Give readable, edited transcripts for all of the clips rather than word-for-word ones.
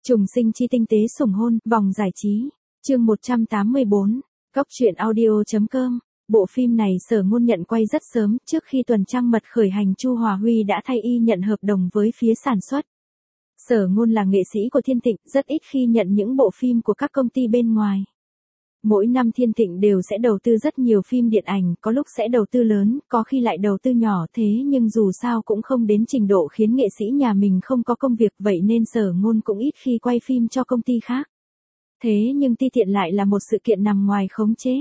Trùng sinh chi tinh tế sủng hôn, vòng giải trí. Chương 184. Góc truyện audio.com. Bộ phim này Sở Ngôn nhận quay rất sớm, trước khi tuần trăng mật khởi hành Chu Hòa Huy đã thay y nhận hợp đồng với phía sản xuất. Sở Ngôn là nghệ sĩ của Thiên Thịnh, rất ít khi nhận những bộ phim của các công ty bên ngoài. Mỗi năm Thiên Thịnh đều sẽ đầu tư rất nhiều phim điện ảnh, có lúc sẽ đầu tư lớn, có khi lại đầu tư nhỏ, thế nhưng dù sao cũng không đến trình độ khiến nghệ sĩ nhà mình không có công việc, vậy nên Sở Ngôn cũng ít khi quay phim cho công ty khác. Thế nhưng Ti Tiện lại là một sự kiện nằm ngoài khống chế.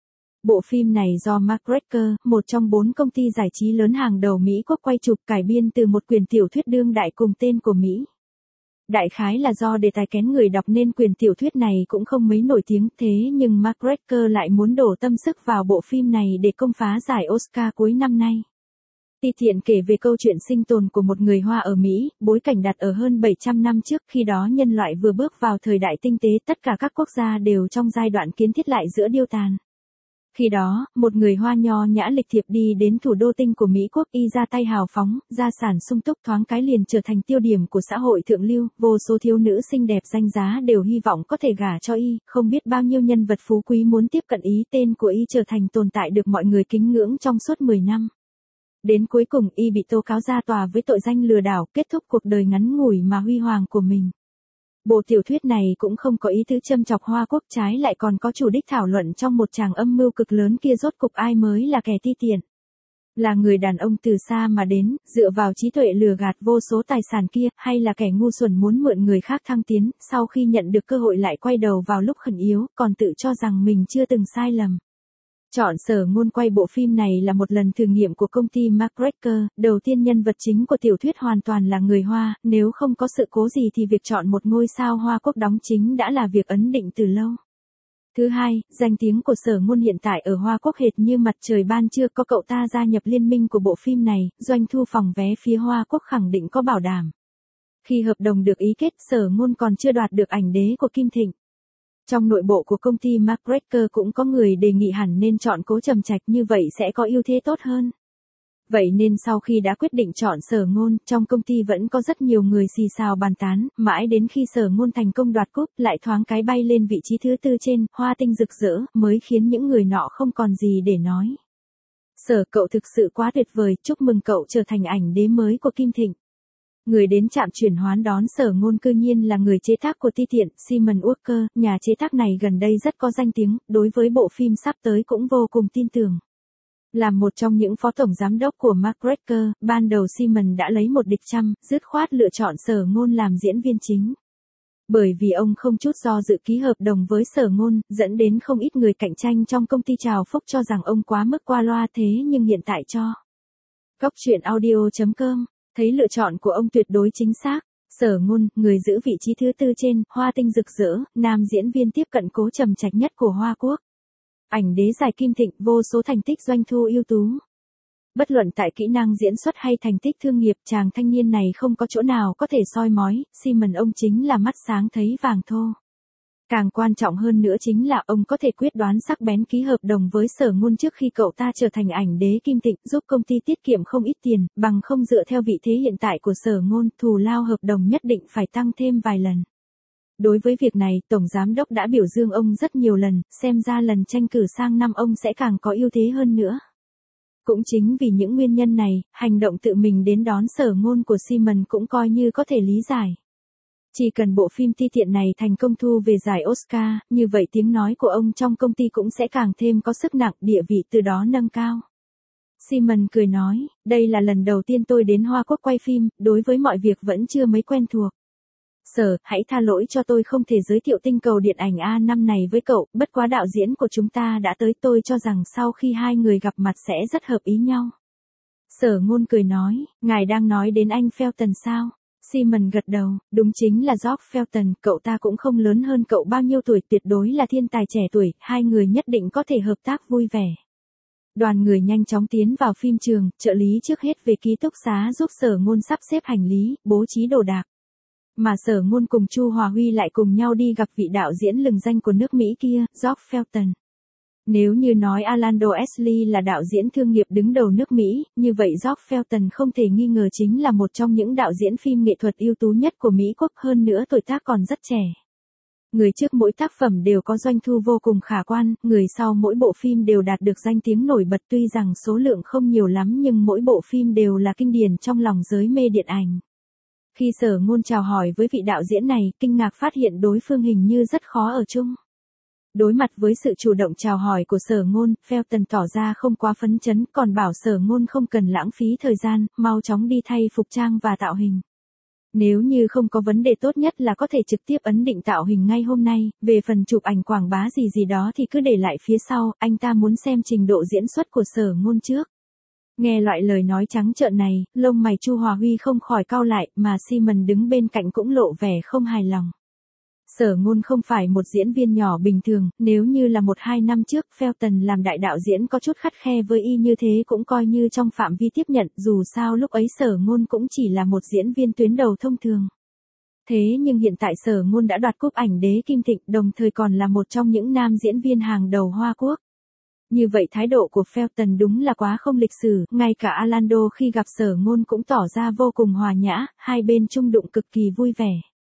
Bộ phim này do McGregor, một trong 4 công ty giải trí lớn hàng đầu Mỹ quốc quay chụp, cải biên từ một quyển tiểu thuyết đương đại cùng tên của Mỹ. Đại khái là do đề tài kén người đọc nên quyển tiểu thuyết này cũng không mấy nổi tiếng, thế nhưng McGregor lại muốn đổ tâm sức vào bộ phim này để công phá giải Oscar cuối năm nay. Ti Tiện kể về câu chuyện sinh tồn của một người Hoa ở Mỹ, bối cảnh đặt ở hơn 700 năm trước, khi đó nhân loại vừa bước vào thời đại tinh tế, tất cả các quốc gia đều trong giai đoạn kiến thiết lại giữa điêu tàn. Khi đó, một người Hoa nho nhã lịch thiệp đi đến thủ đô tinh của Mỹ quốc, y ra tay hào phóng, gia sản sung túc, thoáng cái liền trở thành tiêu điểm của xã hội thượng lưu, vô số thiếu nữ xinh đẹp danh giá đều hy vọng có thể gả cho y, không biết bao nhiêu nhân vật phú quý muốn tiếp cận y, tên của y trở thành tồn tại được mọi người kính ngưỡng trong suốt 10 năm. Đến cuối cùng y bị tố cáo ra tòa với tội danh lừa đảo, kết thúc cuộc đời ngắn ngủi mà huy hoàng của mình. Bộ tiểu thuyết này cũng không có ý tứ châm chọc Hoa quốc, trái lại còn có chủ đích thảo luận trong một tràng âm mưu cực lớn kia rốt cục ai mới là kẻ ti tiện. Là người đàn ông từ xa mà đến, dựa vào trí tuệ lừa gạt vô số tài sản kia, hay là kẻ ngu xuẩn muốn mượn người khác thăng tiến, sau khi nhận được cơ hội lại quay đầu vào lúc khẩn yếu, còn tự cho rằng mình chưa từng sai lầm. Chọn Sở Ngôn quay bộ phim này là một lần thử nghiệm của công ty McGregor, đầu tiên nhân vật chính của tiểu thuyết hoàn toàn là người Hoa, nếu không có sự cố gì thì việc chọn một ngôi sao Hoa quốc đóng chính đã là việc ấn định từ lâu. Thứ hai, danh tiếng của Sở Ngôn hiện tại ở Hoa quốc hệt như mặt trời ban trưa, có cậu ta gia nhập liên minh của bộ phim này, doanh thu phòng vé phía Hoa quốc khẳng định có bảo đảm. Khi hợp đồng được ý kết, Sở Ngôn còn chưa đoạt được ảnh đế của Kim Thịnh. Trong nội bộ của công ty McGregor cũng có người đề nghị hẳn nên chọn Cố Trầm Trạch, như vậy sẽ có ưu thế tốt hơn. Vậy nên sau khi đã quyết định chọn Sở Ngôn, trong công ty vẫn có rất nhiều người xì xào bàn tán, mãi đến khi Sở Ngôn thành công đoạt cúp, lại thoáng cái bay lên vị trí thứ 4 trên Hoa tinh rực rỡ, mới khiến những người nọ không còn gì để nói. Sở, cậu thực sự quá tuyệt vời, chúc mừng cậu trở thành ảnh đế mới của Kim Thịnh. Người đến trạm chuyển hoán đón Sở Ngôn cư nhiên là người chế tác của Ti Tiện, Simon Walker, nhà chế tác này gần đây rất có danh tiếng, đối với bộ phim sắp tới cũng vô cùng tin tưởng. Làm một trong những phó tổng giám đốc của McGregor, ban đầu Simon đã lấy một địch trăm, dứt khoát lựa chọn Sở Ngôn làm diễn viên chính. Bởi vì ông không chút do dự ký hợp đồng với Sở Ngôn, dẫn đến không ít người cạnh tranh trong công ty trào phúc cho rằng ông quá mức qua loa, thế nhưng hiện tại cho Góc truyện audio.com thấy lựa chọn của ông tuyệt đối chính xác. Sở Ngôn, người giữ vị trí thứ 4 trên Hoa tinh rực rỡ, nam diễn viên tiếp cận Cố Trầm Trạch nhất của Hoa quốc. Ảnh đế giải Kim Thịnh, vô số thành tích doanh thu ưu tú. Bất luận tại kỹ năng diễn xuất hay thành tích thương nghiệp, chàng thanh niên này không có chỗ nào có thể soi mói, Simon ông chính là mắt sáng thấy vàng thô. Càng quan trọng hơn nữa chính là ông có thể quyết đoán sắc bén ký hợp đồng với Sở Ngôn trước khi cậu ta trở thành ảnh đế Kim Thịnh, giúp công ty tiết kiệm không ít tiền, bằng không dựa theo vị thế hiện tại của Sở Ngôn, thù lao hợp đồng nhất định phải tăng thêm vài lần. Đối với việc này, Tổng Giám đốc đã biểu dương ông rất nhiều lần, xem ra lần tranh cử sang năm ông sẽ càng có ưu thế hơn nữa. Cũng chính vì những nguyên nhân này, hành động tự mình đến đón Sở Ngôn của Simon cũng coi như có thể lý giải. Chỉ cần bộ phim Ti Tiện này thành công thu về giải Oscar, như vậy tiếng nói của ông trong công ty cũng sẽ càng thêm có sức nặng, địa vị từ đó nâng cao. Simon cười nói, đây là lần đầu tiên tôi đến Hoa quốc quay phim, đối với mọi việc vẫn chưa mấy quen thuộc. Sở, hãy tha lỗi cho tôi không thể giới thiệu tinh cầu điện ảnh A năm này với cậu, bất quá đạo diễn của chúng ta đã tới, tôi cho rằng sau khi hai người gặp mặt sẽ rất hợp ý nhau. Sở Ngôn cười nói, ngài đang nói đến anh Felton sao? Simon gật đầu, đúng chính là George Felton, cậu ta cũng không lớn hơn cậu bao nhiêu tuổi, tuyệt đối là thiên tài trẻ tuổi, hai người nhất định có thể hợp tác vui vẻ. Đoàn người nhanh chóng tiến vào phim trường, trợ lý trước hết về ký túc xá giúp Sở Ngôn sắp xếp hành lý, bố trí đồ đạc. Mà Sở Ngôn cùng Chu Hòa Huy lại cùng nhau đi gặp vị đạo diễn lừng danh của nước Mỹ kia, George Felton. Nếu như nói Orlando Ashley là đạo diễn thương nghiệp đứng đầu nước Mỹ, như vậy George Felton không thể nghi ngờ chính là một trong những đạo diễn phim nghệ thuật ưu tú nhất của Mỹ quốc, hơn nữa tuổi tác còn rất trẻ. Người trước mỗi tác phẩm đều có doanh thu vô cùng khả quan, người sau mỗi bộ phim đều đạt được danh tiếng nổi bật, tuy rằng số lượng không nhiều lắm nhưng mỗi bộ phim đều là kinh điển trong lòng giới mê điện ảnh. Khi Sở Ngôn chào hỏi với vị đạo diễn này, kinh ngạc phát hiện đối phương hình như rất khó ở chung. Đối mặt với sự chủ động chào hỏi của Sở Ngôn, Felton tỏ ra không quá phấn chấn, còn bảo Sở Ngôn không cần lãng phí thời gian, mau chóng đi thay phục trang và tạo hình. Nếu như không có vấn đề, tốt nhất là có thể trực tiếp ấn định tạo hình ngay hôm nay, về phần chụp ảnh quảng bá gì đó thì cứ để lại phía sau, anh ta muốn xem trình độ diễn xuất của Sở Ngôn trước. Nghe loại lời nói trắng trợn này, lông mày Chu Hòa Huy không khỏi cau lại, mà Simon đứng bên cạnh cũng lộ vẻ không hài lòng. Sở Ngôn không phải một diễn viên nhỏ bình thường, nếu như là 1-2 năm trước Felton làm đại đạo diễn có chút khắt khe với y như thế cũng coi như trong phạm vi tiếp nhận, dù sao lúc ấy Sở Ngôn cũng chỉ là một diễn viên tuyến đầu thông thường. Thế nhưng hiện tại Sở Ngôn đã đoạt cúp ảnh đế Kim Thịnh, đồng thời còn là một trong những nam diễn viên hàng đầu Hoa Quốc. Như vậy thái độ của Felton đúng là quá không lịch sử, ngay cả Orlando khi gặp Sở Ngôn cũng tỏ ra vô cùng hòa nhã, hai bên chung đụng cực kỳ vui vẻ.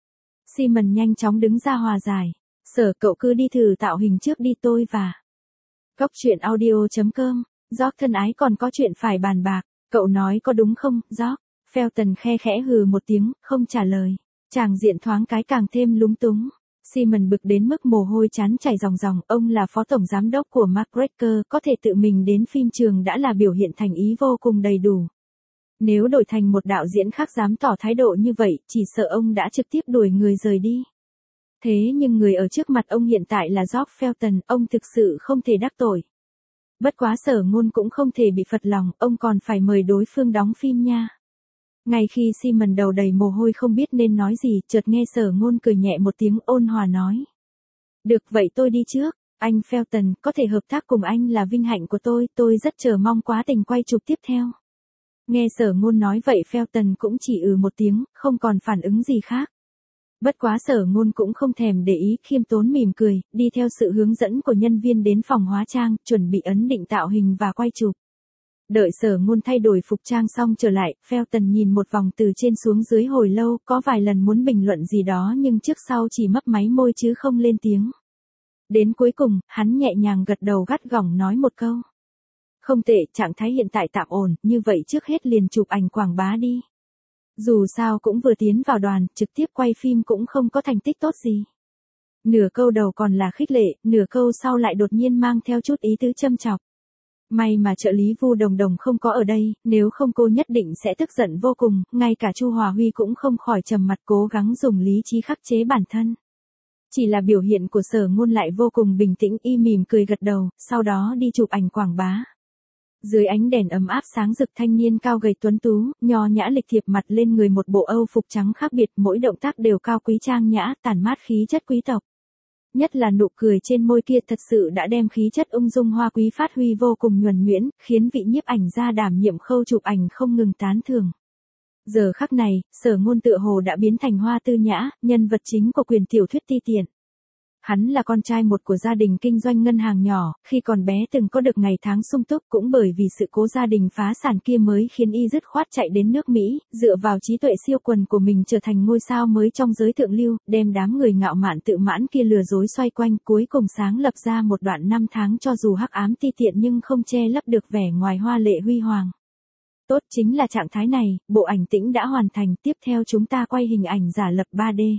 Simon nhanh chóng đứng ra hòa giải. Sở, cậu cứ đi thử tạo hình trước đi, tôi và Cóc truyện audio.com. George thân ái, còn có chuyện phải bàn bạc. Cậu nói có đúng không, George? Felton khe khẽ hừ một tiếng, không trả lời. Tràng diện thoáng cái càng thêm lúng túng. Simon bực đến mức mồ hôi chán chảy ròng ròng, ông là phó tổng giám đốc của McGregor, có thể tự mình đến phim trường đã là biểu hiện thành ý vô cùng đầy đủ. Nếu đổi thành một đạo diễn khác dám tỏ thái độ như vậy, chỉ sợ ông đã trực tiếp đuổi người rời đi. Thế nhưng người ở trước mặt ông hiện tại là George Felton, ông thực sự không thể đắc tội. Bất quá Sở Ngôn cũng không thể bị phật lòng, ông còn phải mời đối phương đóng phim nha. Ngay khi Simon đầu đầy mồ hôi không biết nên nói gì, chợt nghe Sở Ngôn cười nhẹ một tiếng, ôn hòa nói. Được vậy tôi đi trước, anh Felton, có thể hợp tác cùng anh là vinh hạnh của tôi rất chờ mong quá trình quay chụp tiếp theo. Nghe Sở Ngôn nói vậy Felton cũng chỉ một tiếng, không còn phản ứng gì khác. Bất quá Sở Ngôn cũng không thèm để ý, khiêm tốn mỉm cười, đi theo sự hướng dẫn của nhân viên đến phòng hóa trang, chuẩn bị ấn định tạo hình và quay chụp. Đợi Sở Ngôn thay đổi phục trang xong trở lại, Felton nhìn một vòng từ trên xuống dưới hồi lâu, có vài lần muốn bình luận gì đó nhưng trước sau chỉ mấp máy môi chứ không lên tiếng. Đến cuối cùng, hắn nhẹ nhàng gật đầu gắt gỏng nói một câu. Không tệ, trạng thái hiện tại tạm ổn, như vậy trước hết liền chụp ảnh quảng bá đi. Dù sao cũng vừa tiến vào đoàn, trực tiếp quay phim cũng không có thành tích tốt gì. Nửa câu đầu còn là khích lệ, nửa câu sau lại đột nhiên mang theo chút ý tứ châm chọc. May mà trợ lý Vu Đồng Đồng không có ở đây, nếu không cô nhất định sẽ tức giận vô cùng, ngay cả Chu Hòa Huy cũng không khỏi trầm mặt cố gắng dùng lý trí khắc chế bản thân. Chỉ là biểu hiện của Sở Ngôn lại vô cùng bình tĩnh, y mỉm cười gật đầu, sau đó đi chụp ảnh quảng bá. Dưới ánh đèn ấm áp sáng rực, thanh niên cao gầy tuấn tú, nho nhã lịch thiệp, mặt lên người một bộ âu phục trắng khác biệt, mỗi động tác đều cao quý trang nhã, tản mát khí chất quý tộc. Nhất là nụ cười trên môi kia thật sự đã đem khí chất ung dung hoa quý phát huy vô cùng nhuần nhuyễn, khiến vị nhiếp ảnh gia đảm nhiệm khâu chụp ảnh không ngừng tán thưởng. Giờ khắc này, Sở Ngôn tựa hồ đã biến thành hoa tư nhã, nhân vật chính của quyển tiểu thuyết ti tiện. Hắn là con trai một của gia đình kinh doanh ngân hàng nhỏ, khi còn bé từng có được ngày tháng sung túc, cũng bởi vì sự cố gia đình phá sản kia mới khiến y dứt khoát chạy đến nước Mỹ, dựa vào trí tuệ siêu quần của mình trở thành ngôi sao mới trong giới thượng lưu, đem đám người ngạo mạn tự mãn kia lừa dối xoay quanh, cuối cùng sáng lập ra một đoạn năm tháng cho dù hắc ám ti tiện nhưng không che lấp được vẻ ngoài hoa lệ huy hoàng. Tốt, chính là trạng thái này, bộ ảnh tĩnh đã hoàn thành, tiếp theo chúng ta quay hình ảnh giả lập 3D.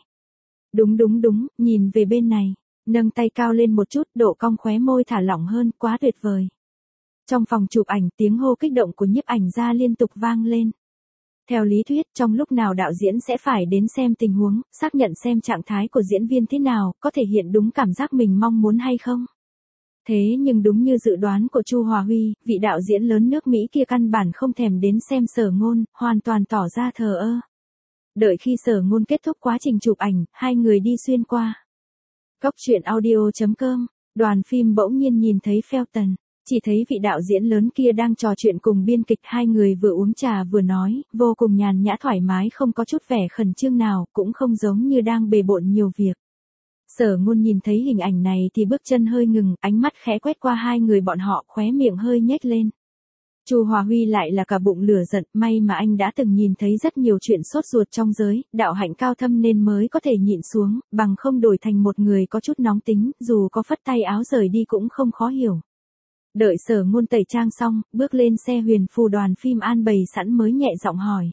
Đúng, nhìn về bên này, nâng tay cao lên một chút, độ cong khóe môi thả lỏng hơn, quá tuyệt vời. Trong phòng chụp ảnh, tiếng hô kích động của nhiếp ảnh gia liên tục vang lên. Theo lý thuyết, trong lúc nào đạo diễn sẽ phải đến xem tình huống, xác nhận xem trạng thái của diễn viên thế nào, có thể hiện đúng cảm giác mình mong muốn hay không. Thế nhưng đúng như dự đoán của Chu Hòa Huy, vị đạo diễn lớn nước Mỹ kia căn bản không thèm đến xem Sở Ngôn, hoàn toàn tỏ ra thờ ơ. Đợi khi Sở Ngôn kết thúc quá trình chụp ảnh, hai người đi xuyên qua Cóc truyện audio.com, đoàn phim bỗng nhiên nhìn thấy Felton, chỉ thấy vị đạo diễn lớn kia đang trò chuyện cùng biên kịch, hai người vừa uống trà vừa nói, vô cùng nhàn nhã thoải mái, không có chút vẻ khẩn trương nào, cũng không giống như đang bề bộn nhiều việc. Sở Ngôn nhìn thấy hình ảnh này thì bước chân hơi ngừng, ánh mắt khẽ quét qua hai người bọn họ, khóe miệng hơi nhếch lên. Chu Hòa Huy lại là cả bụng lửa giận, may mà anh đã từng nhìn thấy rất nhiều chuyện sốt ruột trong giới, đạo hạnh cao thâm nên mới có thể nhịn xuống, bằng không đổi thành một người có chút nóng tính, dù có phất tay áo rời đi cũng không khó hiểu. Đợi Sở Ngôn tẩy trang xong, bước lên xe huyền phù đoàn phim an bày sẵn mới nhẹ giọng hỏi.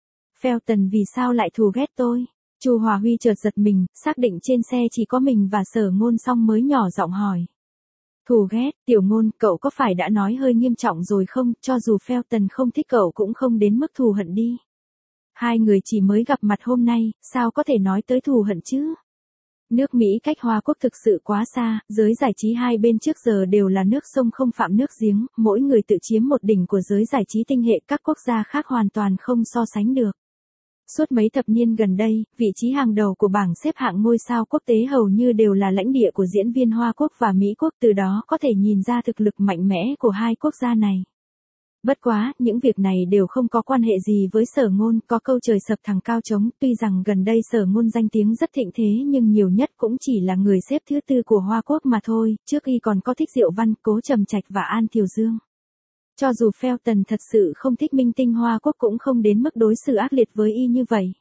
Felton vì sao lại thù ghét tôi? Chu Hòa Huy chợt giật mình, xác định trên xe chỉ có mình và Sở Ngôn xong mới nhỏ giọng hỏi. Thù ghét, Tiểu Ngôn, cậu có phải đã nói hơi nghiêm trọng rồi không, cho dù Felton không thích cậu cũng không đến mức thù hận đi. Hai người chỉ mới gặp mặt hôm nay, sao có thể nói tới thù hận chứ? Nước Mỹ cách Hoa Quốc thực sự quá xa, giới giải trí hai bên trước giờ đều là nước sông không phạm nước giếng, mỗi người tự chiếm một đỉnh của giới giải trí tinh hệ, các quốc gia khác hoàn toàn không so sánh được. Suốt mấy thập niên gần đây, vị trí hàng đầu của bảng xếp hạng ngôi sao quốc tế hầu như đều là lãnh địa của diễn viên Hoa Quốc và Mỹ Quốc, từ đó có thể nhìn ra thực lực mạnh mẽ của hai quốc gia này. Bất quá, những việc này đều không có quan hệ gì với Sở Ngôn, có câu trời sập thằng cao trống, tuy rằng gần đây Sở Ngôn danh tiếng rất thịnh thế nhưng nhiều nhất cũng chỉ là người xếp thứ tư của Hoa Quốc mà thôi, trước y còn có Thích Diệu Văn, Cố Trầm Trạch và An Thiều Dương. Cho dù Felton thật sự không thích minh tinh Hoa Quốc cũng không đến mức đối xử ác liệt với y như vậy.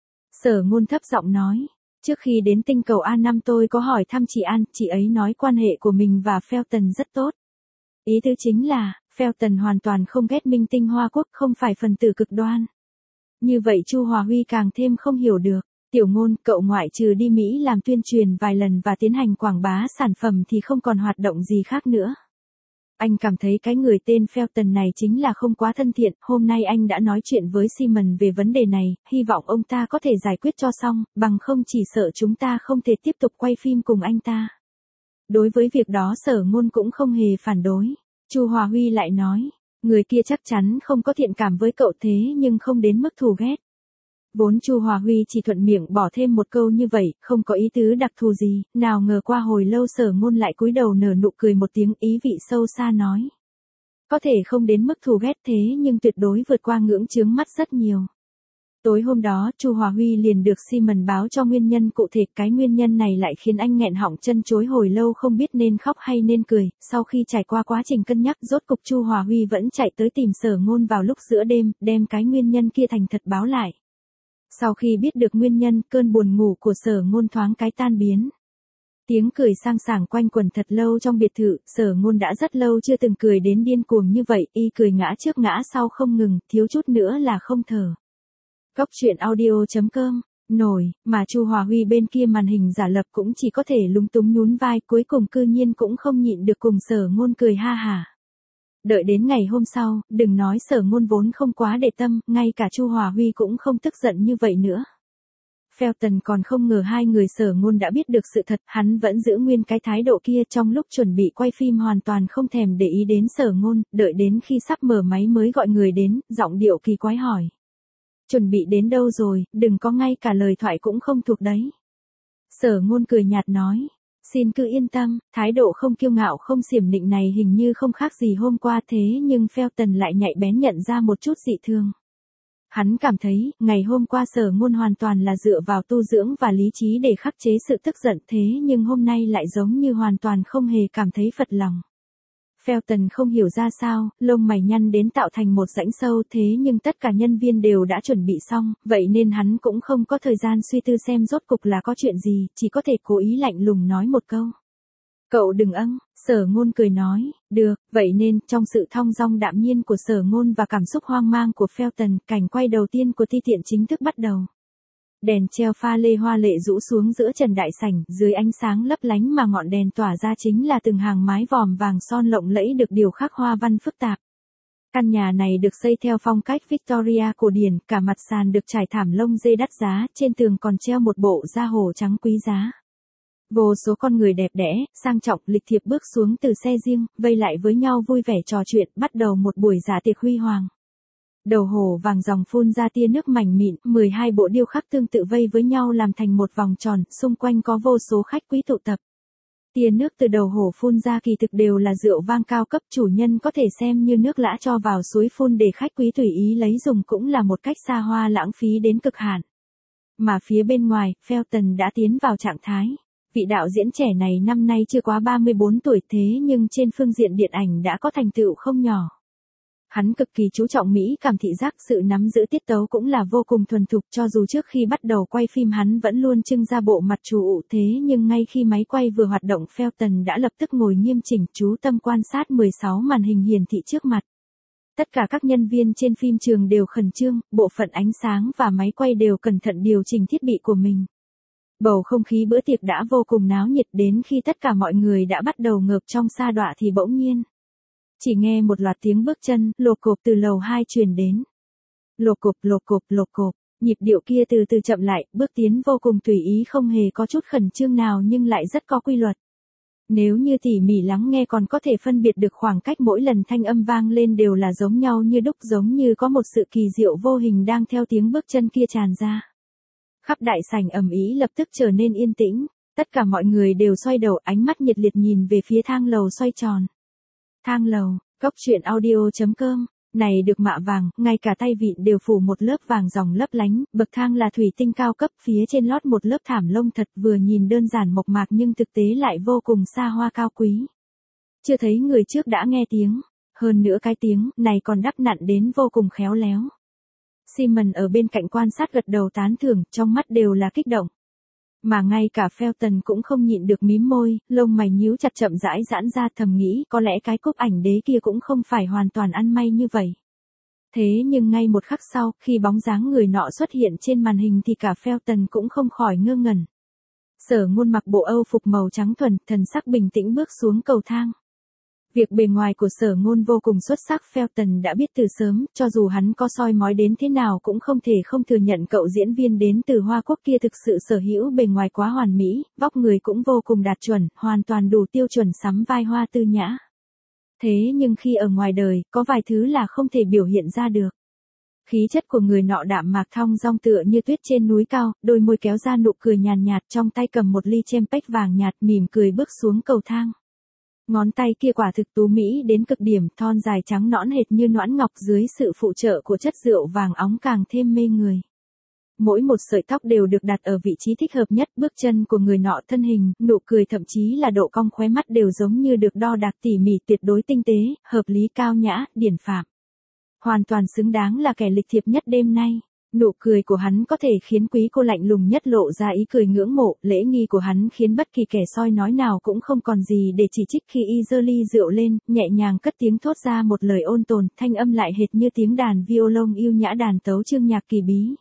Sở Ngôn thấp giọng nói, trước khi đến tinh cầu A5 tôi có hỏi thăm chị An, chị ấy nói quan hệ của mình và Felton rất tốt. Ý tứ chính là, Felton hoàn toàn không ghét minh tinh Hoa Quốc, không phải phần tử cực đoan. Như vậy Chu Hòa Huy càng thêm không hiểu được. Tiểu Ngôn, cậu ngoại trừ đi Mỹ làm tuyên truyền vài lần và tiến hành quảng bá sản phẩm thì không còn hoạt động gì khác nữa. Anh cảm thấy cái người tên Felton này chính là không quá thân thiện, hôm nay anh đã nói chuyện với Simon về vấn đề này, hy vọng ông ta có thể giải quyết cho xong, bằng không chỉ sợ chúng ta không thể tiếp tục quay phim cùng anh ta. Đối với việc đó Sở Ngôn cũng không hề phản đối. Chu Hòa Huy lại nói, người kia chắc chắn không có thiện cảm với cậu thế nhưng không đến mức thù ghét. Vốn Chu Hòa Huy chỉ thuận miệng bỏ thêm một câu như vậy, không có ý tứ đặc thù gì, nào ngờ qua hồi lâu Sở Ngôn lại cúi đầu nở nụ cười một tiếng, ý vị sâu xa nói. Có thể không đến mức thù ghét thế nhưng tuyệt đối vượt qua ngưỡng chướng mắt rất nhiều. Tối hôm đó Chu Hòa Huy liền được Simon báo cho nguyên nhân cụ thể, cái nguyên nhân này lại khiến anh nghẹn họng chân chối hồi lâu không biết nên khóc hay nên cười, sau khi trải qua quá trình cân nhắc rốt cục Chu Hòa Huy vẫn chạy tới tìm Sở Ngôn vào lúc giữa đêm, đem cái nguyên nhân kia thành thật báo lại. Sau khi biết được nguyên nhân, cơn buồn ngủ của Sở Ngôn thoáng cái tan biến. Tiếng cười sang sảng quanh quẩn thật lâu trong biệt thự, Sở Ngôn đã rất lâu chưa từng cười đến điên cuồng như vậy, y cười ngã trước ngã sau không ngừng, thiếu chút nữa là không thở. Góc truyện audio.com, nổi, mà Chu Hòa Huy bên kia màn hình giả lập cũng chỉ có thể lúng túng nhún vai, cuối cùng cư nhiên cũng không nhịn được cùng Sở Ngôn cười ha hả. Đợi đến ngày hôm sau, đừng nói Sở Ngôn vốn không quá để tâm, ngay cả Chu Hòa Huy cũng không tức giận như vậy nữa. Felton còn không ngờ hai người Sở Ngôn đã biết được sự thật, hắn vẫn giữ nguyên cái thái độ kia, trong lúc chuẩn bị quay phim hoàn toàn không thèm để ý đến Sở Ngôn, đợi đến khi sắp mở máy mới gọi người đến, giọng điệu kỳ quái hỏi. Chuẩn bị đến đâu rồi, đừng có ngay cả lời thoại cũng không thuộc đấy. Sở Ngôn cười nhạt nói. Xin cứ yên tâm, thái độ không kiêu ngạo không xiểm nịnh này hình như không khác gì hôm qua thế nhưng Felton lại nhạy bén nhận ra một chút dị thường. Hắn cảm thấy, ngày hôm qua Sở Ngôn hoàn toàn là dựa vào tu dưỡng và lý trí để khắc chế sự tức giận thế nhưng hôm nay lại giống như hoàn toàn không hề cảm thấy phật lòng. Felton không hiểu ra sao, lông mày nhăn đến tạo thành một rãnh sâu thế nhưng tất cả nhân viên đều đã chuẩn bị xong, vậy nên hắn cũng không có thời gian suy tư xem rốt cục là có chuyện gì, chỉ có thể cố ý lạnh lùng nói một câu. Cậu đừng âng, Sở Ngôn cười nói, được, vậy nên, trong sự thong dong đạm nhiên của Sở Ngôn và cảm xúc hoang mang của Felton, cảnh quay đầu tiên của Ti Tiện chính thức bắt đầu. Đèn treo pha lê hoa lệ rũ xuống giữa trần đại sảnh, dưới ánh sáng lấp lánh mà ngọn đèn tỏa ra chính là từng hàng mái vòm vàng son lộng lẫy được điêu khắc hoa văn phức tạp. Căn nhà này được xây theo phong cách Victoria cổ điển, cả mặt sàn được trải thảm lông dê đắt giá, trên tường còn treo một bộ da hổ trắng quý giá. Vô số con người đẹp đẽ, sang trọng, lịch thiệp bước xuống từ xe riêng, vây lại với nhau vui vẻ trò chuyện, bắt đầu một buổi dạ tiệc huy hoàng. Đầu hổ vàng ròng phun ra tia nước mảnh mịn, 12 bộ điêu khắc tương tự vây với nhau làm thành một vòng tròn, xung quanh có vô số khách quý tụ tập. Tia nước từ đầu hổ phun ra kỳ thực đều là rượu vang cao cấp, chủ nhân có thể xem như nước lã cho vào suối phun để khách quý tùy ý lấy dùng, cũng là một cách xa hoa lãng phí đến cực hạn. Mà phía bên ngoài, Felton đã tiến vào trạng thái. Vị đạo diễn trẻ này năm nay chưa quá 34 tuổi thế nhưng trên phương diện điện ảnh đã có thành tựu không nhỏ. Hắn cực kỳ chú trọng mỹ cảm thị giác, sự nắm giữ tiết tấu cũng là vô cùng thuần thục, cho dù trước khi bắt đầu quay phim hắn vẫn luôn trưng ra bộ mặt chủ ụ thế nhưng ngay khi máy quay vừa hoạt động Felton đã lập tức ngồi nghiêm chỉnh chú tâm quan sát 16 màn hình hiển thị trước mặt. Tất cả các nhân viên trên phim trường đều khẩn trương, bộ phận ánh sáng và máy quay đều cẩn thận điều chỉnh thiết bị của mình. Bầu không khí bữa tiệc đã vô cùng náo nhiệt, đến khi tất cả mọi người đã bắt đầu ngợp trong sa đọa thì bỗng nhiên. Chỉ nghe một loạt tiếng bước chân, lộp cộp từ lầu 2 truyền đến. Lộp cộp, lộp cộp, lộp cộp, nhịp điệu kia từ từ chậm lại, bước tiến vô cùng tùy ý, không hề có chút khẩn trương nào nhưng lại rất có quy luật. Nếu như tỉ mỉ lắng nghe còn có thể phân biệt được khoảng cách mỗi lần thanh âm vang lên đều là giống nhau như đúc, giống như có một sự kỳ diệu vô hình đang theo tiếng bước chân kia tràn ra. Khắp đại sảnh ầm ĩ lập tức trở nên yên tĩnh, tất cả mọi người đều xoay đầu, ánh mắt nhiệt liệt nhìn về phía thang lầu xoay tròn. Thang lầu, Cốc truyện audio.com, này được mạ vàng, ngay cả tay vịn đều phủ một lớp vàng ròng lấp lánh, bậc thang là thủy tinh cao cấp, phía trên lót một lớp thảm lông thật, vừa nhìn đơn giản mộc mạc nhưng thực tế lại vô cùng xa hoa cao quý. Chưa thấy người trước đã nghe tiếng, hơn nữa cái tiếng này còn đắp nặn đến vô cùng khéo léo. Simon ở bên cạnh quan sát gật đầu tán thưởng, trong mắt đều là kích động. Mà ngay cả Felton cũng không nhịn được mím môi, lông mày nhíu chặt chậm rãi giãn ra, thầm nghĩ có lẽ cái cúp ảnh đế kia cũng không phải hoàn toàn ăn may như vậy. Thế nhưng ngay một khắc sau, khi bóng dáng người nọ xuất hiện trên màn hình thì cả Felton cũng không khỏi ngơ ngẩn. Sở Ngôn mặc bộ Âu phục màu trắng thuần, thần sắc bình tĩnh bước xuống cầu thang. Việc bề ngoài của Sở Ngôn vô cùng xuất sắc, Felton đã biết từ sớm, cho dù hắn có soi mói đến thế nào cũng không thể không thừa nhận cậu diễn viên đến từ Hoa Quốc kia thực sự sở hữu bề ngoài quá hoàn mỹ, vóc người cũng vô cùng đạt chuẩn, hoàn toàn đủ tiêu chuẩn sắm vai hoa tư nhã. Thế nhưng khi ở ngoài đời, có vài thứ là không thể biểu hiện ra được. Khí chất của người nọ đạm mạc thong dong tựa như tuyết trên núi cao, đôi môi kéo ra nụ cười nhàn nhạt, trong tay cầm một ly champagne vàng nhạt, mỉm cười bước xuống cầu thang. Ngón tay kia quả thực tú mỹ đến cực điểm, thon dài trắng nõn hệt như nõn ngọc, dưới sự phụ trợ của chất rượu vàng óng càng thêm mê người. Mỗi một sợi tóc đều được đặt ở vị trí thích hợp nhất, bước chân của người nọ, thân hình, nụ cười, thậm chí là độ cong khóe mắt đều giống như được đo đạc tỉ mỉ, tuyệt đối tinh tế, hợp lý, cao nhã, điển phạm. Hoàn toàn xứng đáng là kẻ lịch thiệp nhất đêm nay. Nụ cười của hắn có thể khiến quý cô lạnh lùng nhất lộ ra ý cười ngưỡng mộ, lễ nghi của hắn khiến bất kỳ kẻ soi nói nào cũng không còn gì để chỉ trích khi y giơ ly rượu lên, nhẹ nhàng cất tiếng thốt ra một lời ôn tồn, thanh âm lại hệt như tiếng đàn violon yêu nhã đàn tấu chương nhạc kỳ bí.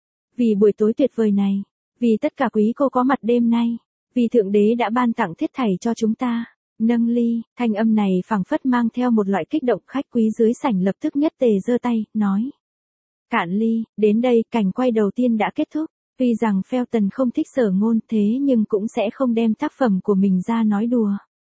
Vì buổi tối tuyệt vời này, vì tất cả quý cô có mặt đêm nay, vì Thượng Đế đã ban tặng thiết thảy cho chúng ta. Nâng ly, thanh âm này phảng phất mang theo một loại kích động, khách quý dưới sảnh lập tức nhất tề giơ tay, nói. Cạn ly, đến đây, cảnh quay đầu tiên đã kết thúc. Tuy rằng Felton không thích Sở Ngôn thế nhưng cũng sẽ không đem tác phẩm của mình ra nói đùa.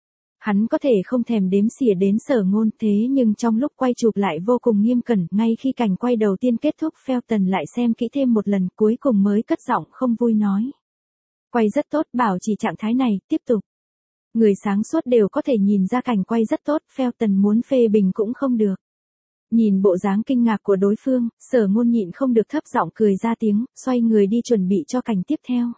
Hắn có thể không thèm đếm xỉa đến Sở Ngôn thế nhưng trong lúc quay chụp lại vô cùng nghiêm cẩn, ngay khi cảnh quay đầu tiên kết thúc Felton lại xem kỹ thêm một lần, cuối cùng mới cất giọng không vui nói. Quay rất tốt, bảo trì trạng thái này, tiếp tục. Người sáng suốt đều có thể nhìn ra cảnh quay rất tốt, Felton muốn phê bình cũng không được. Nhìn bộ dáng kinh ngạc của đối phương, Sở Ngôn nhịn không được thấp giọng cười ra tiếng, xoay người đi chuẩn bị cho cảnh tiếp theo.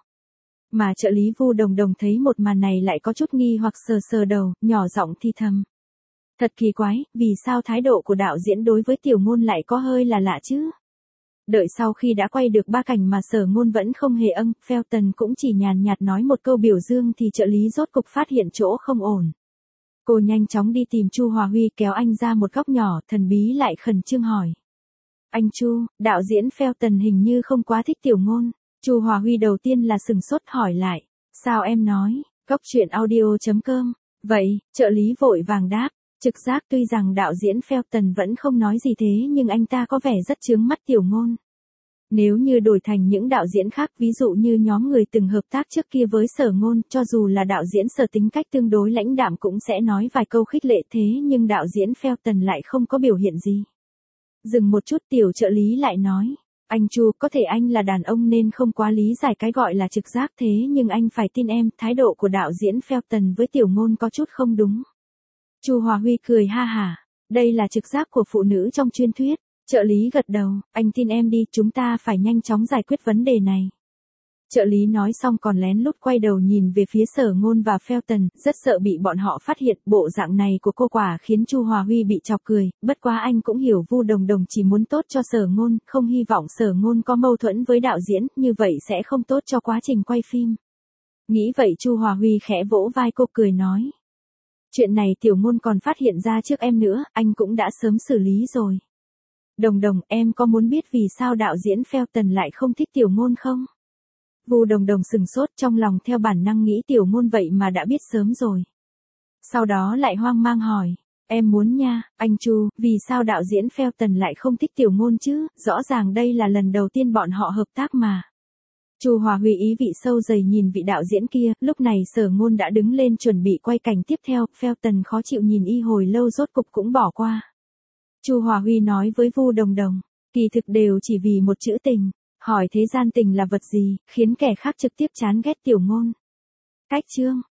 Mà trợ lý Vu Đồng Đồng thấy một màn này lại có chút nghi hoặc sờ sờ đầu, nhỏ giọng thì thầm. Thật kỳ quái, vì sao thái độ của đạo diễn đối với Tiểu Ngôn lại có hơi là lạ chứ? Đợi sau khi đã quay được 3 cảnh mà Sở Ngôn vẫn không hề âng, Felton cũng chỉ nhàn nhạt nói một câu biểu dương thì trợ lý rốt cục phát hiện chỗ không ổn. Cô nhanh chóng đi tìm Chu Hòa Huy, kéo anh ra một góc nhỏ, thần bí lại khẩn trương hỏi. Anh Chu, đạo diễn Felton hình như không quá thích Tiểu Ngôn. Chu Hòa Huy đầu tiên là sừng sốt hỏi lại. Sao em nói? Cốc truyện audio.com. Vậy, trợ lý vội vàng đáp. Trực giác, tuy rằng đạo diễn Felton vẫn không nói gì thế nhưng anh ta có vẻ rất chướng mắt Tiểu Ngôn. Nếu như đổi thành những đạo diễn khác, ví dụ như nhóm người từng hợp tác trước kia với Sở Ngôn, cho dù là đạo diễn Sở tính cách tương đối lãnh đạm cũng sẽ nói vài câu khích lệ, thế nhưng đạo diễn Felton lại không có biểu hiện gì. Dừng một chút, tiểu trợ lý lại nói. Anh Chu, có thể anh là đàn ông nên không quá lý giải cái gọi là trực giác, thế nhưng anh phải tin em, thái độ của đạo diễn Felton với Tiểu Ngôn có chút không đúng. Chu Hòa Huy cười ha hả. Đây là trực giác của phụ nữ trong truyền thuyết. Trợ lý gật đầu, anh tin em đi, chúng ta phải nhanh chóng giải quyết vấn đề này. Trợ lý nói xong còn lén lút quay đầu nhìn về phía Sở Ngôn và Felton, rất sợ bị bọn họ phát hiện. Bộ dạng này của cô quả khiến Chu Hòa Huy bị chọc cười, bất quá anh cũng hiểu Vu Đồng Đồng chỉ muốn tốt cho Sở Ngôn, không hy vọng Sở Ngôn có mâu thuẫn với đạo diễn, như vậy sẽ không tốt cho quá trình quay phim. Nghĩ vậy Chu Hòa Huy khẽ vỗ vai cô cười nói. Chuyện này Tiểu Ngôn còn phát hiện ra trước em nữa, anh cũng đã sớm xử lý rồi. Đồng Đồng, em có muốn biết vì sao đạo diễn Felton lại không thích Tiểu Ngôn không? Vu Đồng Đồng sừng sốt, trong lòng theo bản năng nghĩ Tiểu Ngôn vậy mà đã biết sớm rồi. Sau đó lại hoang mang hỏi, em muốn nha, anh Chu, vì sao đạo diễn Felton lại không thích Tiểu Ngôn chứ, rõ ràng đây là lần đầu tiên bọn họ hợp tác mà. Chu Hòa Huy ý vị sâu dày nhìn vị đạo diễn kia, lúc này Sở Ngôn đã đứng lên chuẩn bị quay cảnh tiếp theo, Felton khó chịu nhìn y hồi lâu rốt cục cũng bỏ qua. Chu Hòa Huy nói với Vu Đồng Đồng, kỳ thực đều chỉ vì một chữ tình, hỏi thế gian tình là vật gì, khiến kẻ khác trực tiếp chán ghét Tiểu Ngôn. Cách chương